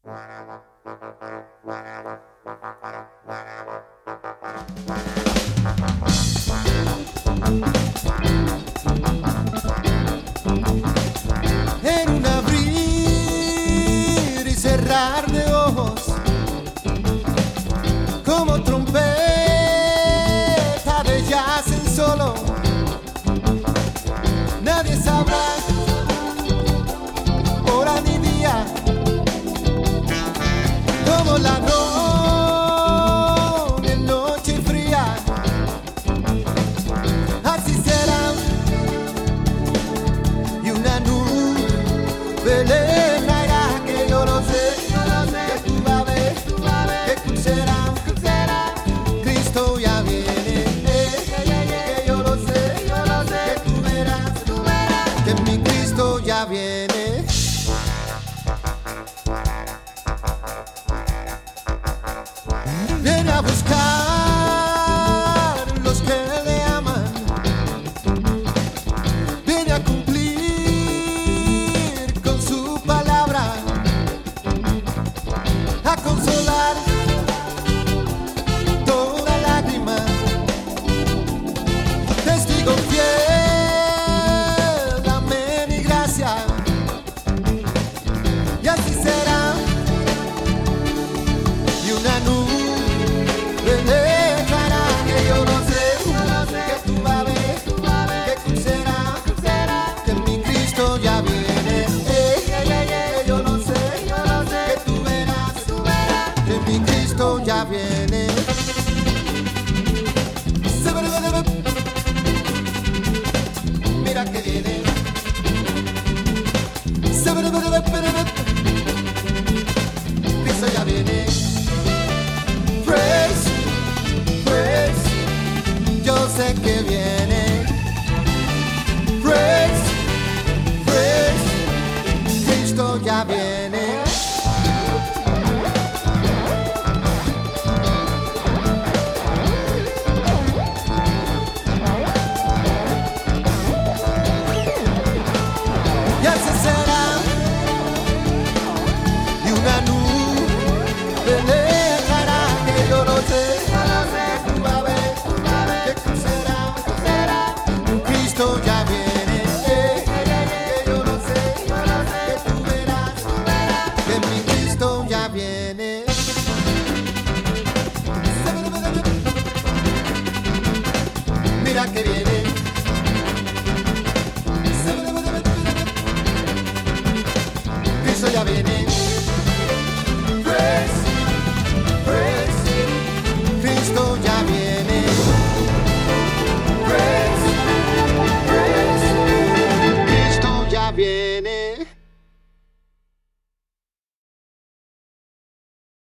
En un abrir y cerrar de ojos, como trompeta de jazz en solo, nadie sabrá hora ni día, como la noche fría, así será. Y una nube negra que yo lo sé, que tú vas a ver, que será. Cristo ya viene, que yo lo sé, que tú verás, que mi Cristo ya viene. Viene a buscar